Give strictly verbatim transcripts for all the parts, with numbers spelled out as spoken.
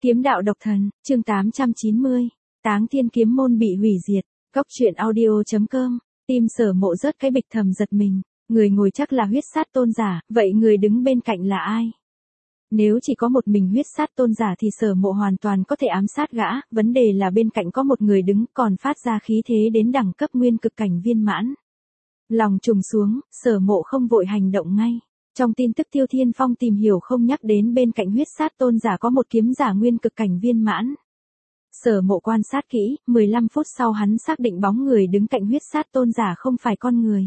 Kiếm đạo độc thần, chương tám trăm chín mươi, Táng Thiên kiếm môn bị hủy diệt, Cốc truyện audio chấm com, tim Sở Mộ rớt cái bịch thầm giật mình, người ngồi chắc là huyết sát tôn giả, vậy người đứng bên cạnh là ai? Nếu chỉ có một mình huyết sát tôn giả thì Sở Mộ hoàn toàn có thể ám sát gã, vấn đề là bên cạnh có một người đứng còn phát ra khí thế đến đẳng cấp nguyên cực cảnh viên mãn. Lòng trùng xuống, Sở Mộ không vội hành động ngay. Trong tin tức Tiêu Thiên Phong tìm hiểu không nhắc đến bên cạnh huyết sát tôn giả có một kiếm giả nguyên cực cảnh viên mãn. Sở Mộ quan sát kỹ, mười lăm phút sau hắn xác định bóng người đứng cạnh huyết sát tôn giả không phải con người.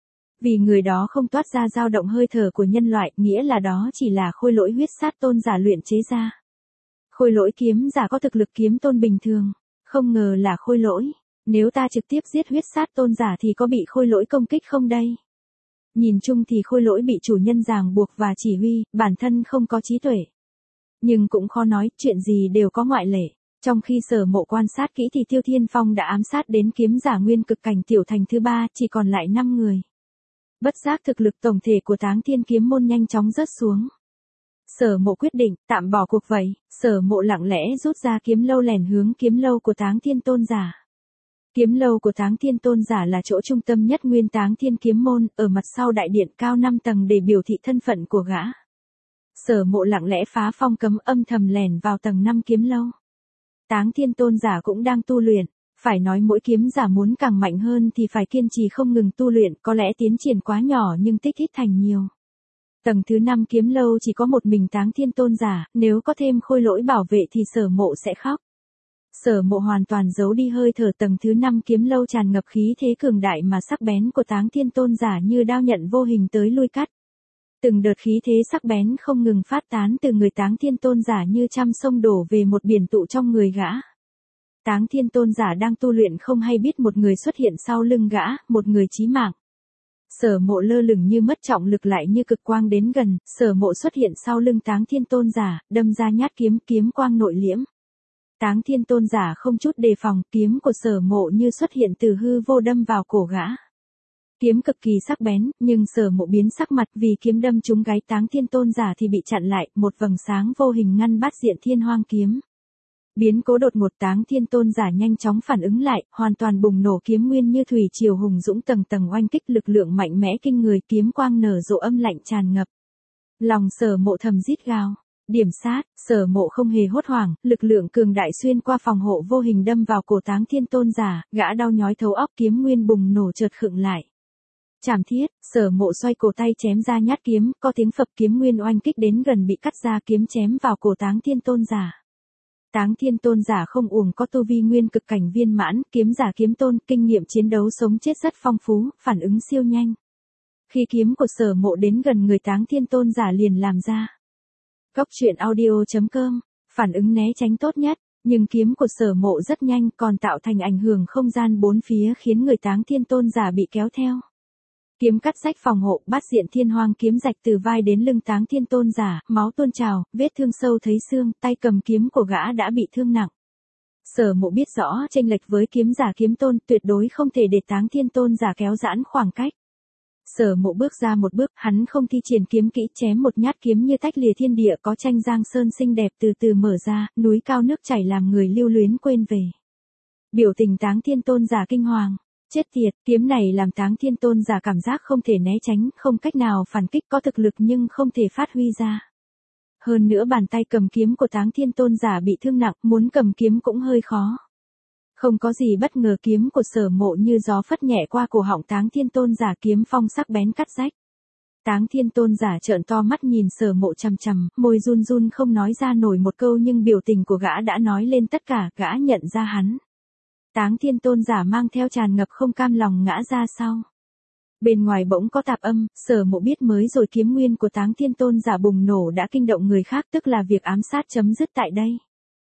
Vì người đó không toát ra dao động hơi thở của nhân loại, nghĩa là đó chỉ là khôi lỗi huyết sát tôn giả luyện chế ra. Khôi lỗi kiếm giả có thực lực kiếm tôn bình thường, không ngờ là khôi lỗi. Nếu ta trực tiếp giết huyết sát tôn giả thì có bị khôi lỗi công kích không đây? Nhìn chung thì khôi lỗi bị chủ nhân ràng buộc và chỉ huy, bản thân không có trí tuệ. Nhưng cũng khó nói, chuyện gì đều có ngoại lệ. Trong khi Sở Mộ quan sát kỹ thì Tiêu Thiên Phong đã ám sát đến kiếm giả nguyên cực cảnh tiểu thành thứ ba, chỉ còn lại năm người. Bất giác thực lực tổng thể của Táng Thiên kiếm môn nhanh chóng rớt xuống. Sở Mộ quyết định, tạm bỏ cuộc vậy, Sở Mộ lặng lẽ rút ra kiếm lâu lẻn hướng kiếm lâu của Táng Thiên tôn giả. Kiếm lâu của Táng Thiên tôn giả là chỗ trung tâm nhất nguyên Táng Thiên kiếm môn, ở mặt sau đại điện cao năm tầng để biểu thị thân phận của gã. Sở Mộ lặng lẽ phá phong cấm âm thầm lẻn vào tầng năm kiếm lâu. Táng Thiên tôn giả cũng đang tu luyện, phải nói mỗi kiếm giả muốn càng mạnh hơn thì phải kiên trì không ngừng tu luyện, có lẽ tiến triển quá nhỏ nhưng tích ít thành nhiều. Tầng thứ năm kiếm lâu chỉ có một mình Táng Thiên tôn giả, nếu có thêm khôi lỗi bảo vệ thì Sở Mộ sẽ khóc. Sở Mộ hoàn toàn giấu đi hơi thở tầng thứ năm kiếm lâu tràn ngập khí thế cường đại mà sắc bén của Táng Thiên tôn giả như đao nhận vô hình tới lui cắt. Từng đợt khí thế sắc bén không ngừng phát tán từ người Táng Thiên tôn giả như trăm sông đổ về một biển tụ trong người gã. Táng Thiên tôn giả đang tu luyện không hay biết một người xuất hiện sau lưng gã, một người chí mạng. Sở Mộ lơ lửng như mất trọng lực lại như cực quang đến gần, Sở Mộ xuất hiện sau lưng Táng Thiên tôn giả, đâm ra nhát kiếm, kiếm quang nội liễm. Táng Thiên tôn giả không chút đề phòng, kiếm của Sở Mộ như xuất hiện từ hư vô đâm vào cổ gã. Kiếm cực kỳ sắc bén, nhưng Sở Mộ biến sắc mặt vì kiếm đâm trúng gáy Táng Thiên tôn giả thì bị chặn lại, một vầng sáng vô hình ngăn bát diện thiên hoang kiếm. Biến cố đột ngột Táng Thiên tôn giả nhanh chóng phản ứng lại, hoàn toàn bùng nổ kiếm nguyên như thủy triều hùng dũng tầng tầng oanh kích lực lượng mạnh mẽ kinh người, kiếm quang nở rộ âm lạnh tràn ngập. Lòng Sở Mộ thầm rít gào. Điểm sát, Sở Mộ không hề hốt hoảng, lực lượng cường đại xuyên qua phòng hộ vô hình đâm vào cổ Táng Thiên tôn giả, gã đau nhói thấu óc, kiếm nguyên bùng nổ chợt khựng lại. Chảm thiết, Sở Mộ xoay cổ tay chém ra nhát kiếm, có tiếng phập, kiếm nguyên oanh kích đến gần bị cắt ra, kiếm chém vào cổ Táng Thiên tôn giả. Táng Thiên tôn giả không uổng có tu vi nguyên cực cảnh viên mãn, kiếm giả kiếm tôn, kinh nghiệm chiến đấu sống chết rất phong phú, phản ứng siêu nhanh. Khi kiếm của Sở Mộ đến gần người Táng Thiên tôn giả liền làm ra. Cốc truyện audio chấm com, phản ứng né tránh tốt nhất, nhưng kiếm của Sở Mộ rất nhanh còn tạo thành ảnh hưởng không gian bốn phía khiến người Táng Thiên tôn giả bị kéo theo. Kiếm cắt rách phòng hộ, bát diện thiên hoang kiếm rạch từ vai đến lưng Táng Thiên tôn giả, máu tuôn trào, vết thương sâu thấy xương, tay cầm kiếm của gã đã bị thương nặng. Sở Mộ biết rõ chênh lệch với kiếm giả kiếm tôn, tuyệt đối không thể để Táng Thiên tôn giả kéo giãn khoảng cách. Sở Mộ bước ra một bước, hắn không thi triển kiếm kỹ, chém một nhát kiếm như tách lìa thiên địa, có tranh giang sơn xinh đẹp từ từ mở ra, núi cao nước chảy làm người lưu luyến quên về. Biểu tình Táng Thiên tôn giả kinh hoàng. Chết tiệt, kiếm này làm Táng Thiên tôn giả cảm giác không thể né tránh, không cách nào phản kích, có thực lực nhưng không thể phát huy ra. Hơn nữa bàn tay cầm kiếm của Táng Thiên tôn giả bị thương nặng, muốn cầm kiếm cũng hơi khó. Không có gì bất ngờ, kiếm của Sở Mộ như gió phất nhẹ qua cổ họng Táng Thiên tôn giả, kiếm phong sắc bén cắt rách. Táng Thiên tôn giả trợn to mắt nhìn Sở Mộ chằm chằm, môi run run không nói ra nổi một câu nhưng biểu tình của gã đã nói lên tất cả, gã nhận ra hắn. Táng Thiên tôn giả mang theo tràn ngập không cam lòng ngã ra sau. Bên ngoài bỗng có tạp âm, Sở Mộ biết mới rồi kiếm nguyên của Táng Thiên tôn giả bùng nổ đã kinh động người khác, tức là việc ám sát chấm dứt tại đây.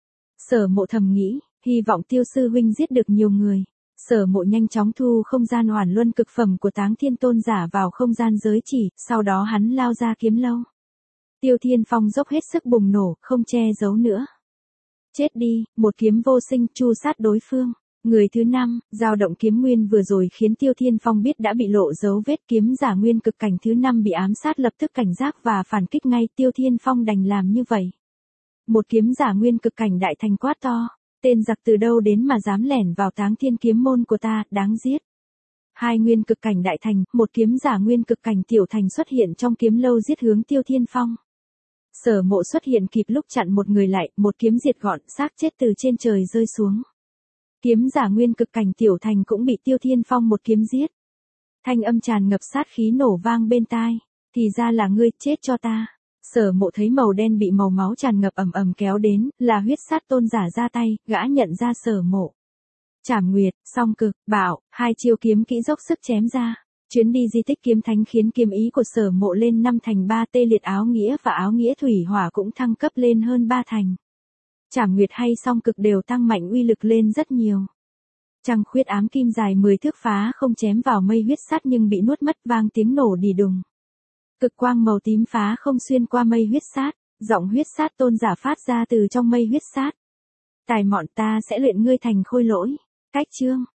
Sở Mộ thầm nghĩ, hy vọng Tiêu sư huynh giết được nhiều người. Sở Mộ nhanh chóng thu không gian oản luân cực phẩm của Táng Thiên tôn giả vào không gian giới chỉ, sau đó hắn lao ra kiếm lâu. Tiêu Thiên Phong dốc hết sức bùng nổ, không che giấu nữa. Chết đi, một kiếm vô sinh, chu sát đối phương. Người thứ năm, dao động kiếm nguyên vừa rồi khiến Tiêu Thiên Phong biết đã bị lộ dấu vết, kiếm giả nguyên cực cảnh thứ năm bị ám sát, lập tức cảnh giác và phản kích ngay, Tiêu Thiên Phong đành làm như vậy. Một kiếm giả nguyên cực cảnh đại thành quát to, tên giặc từ đâu đến mà dám lẻn vào Táng Thiên kiếm môn của ta, đáng giết. Hai nguyên cực cảnh đại thành, một kiếm giả nguyên cực cảnh tiểu thành xuất hiện trong kiếm lâu giết hướng Tiêu Thiên Phong. Sở Mộ xuất hiện kịp lúc chặn một người lại, một kiếm diệt gọn, xác chết từ trên trời rơi xuống. Kiếm giả nguyên cực cảnh tiểu thành cũng bị Tiêu Thiên Phong một kiếm giết. Thanh âm tràn ngập sát khí nổ vang bên tai, thì ra là ngươi, chết cho ta. Sở Mộ thấy màu đen bị màu máu tràn ngập ầm ầm kéo đến, là huyết sát tôn giả ra tay, gã nhận ra Sở Mộ. Trảm Nguyệt, Song Cực, Bạo, hai chiêu kiếm kỹ dốc sức chém ra. Chuyến đi di tích kiếm thánh khiến kiếm ý của Sở Mộ lên năm thành ba, tê liệt áo nghĩa và áo nghĩa thủy hỏa cũng thăng cấp lên hơn ba thành. Trảm Nguyệt hay Song Cực đều tăng mạnh uy lực lên rất nhiều. Trăng khuyết ám kim dài mười thước phá không chém vào mây huyết sát nhưng bị nuốt mất, vang tiếng nổ đì đùng. Cực quang màu tím phá không xuyên qua mây huyết sát, giọng huyết sát tôn giả phát ra từ trong mây huyết sát. Tài mọn, ta sẽ luyện ngươi thành khôi lỗi. Cách chương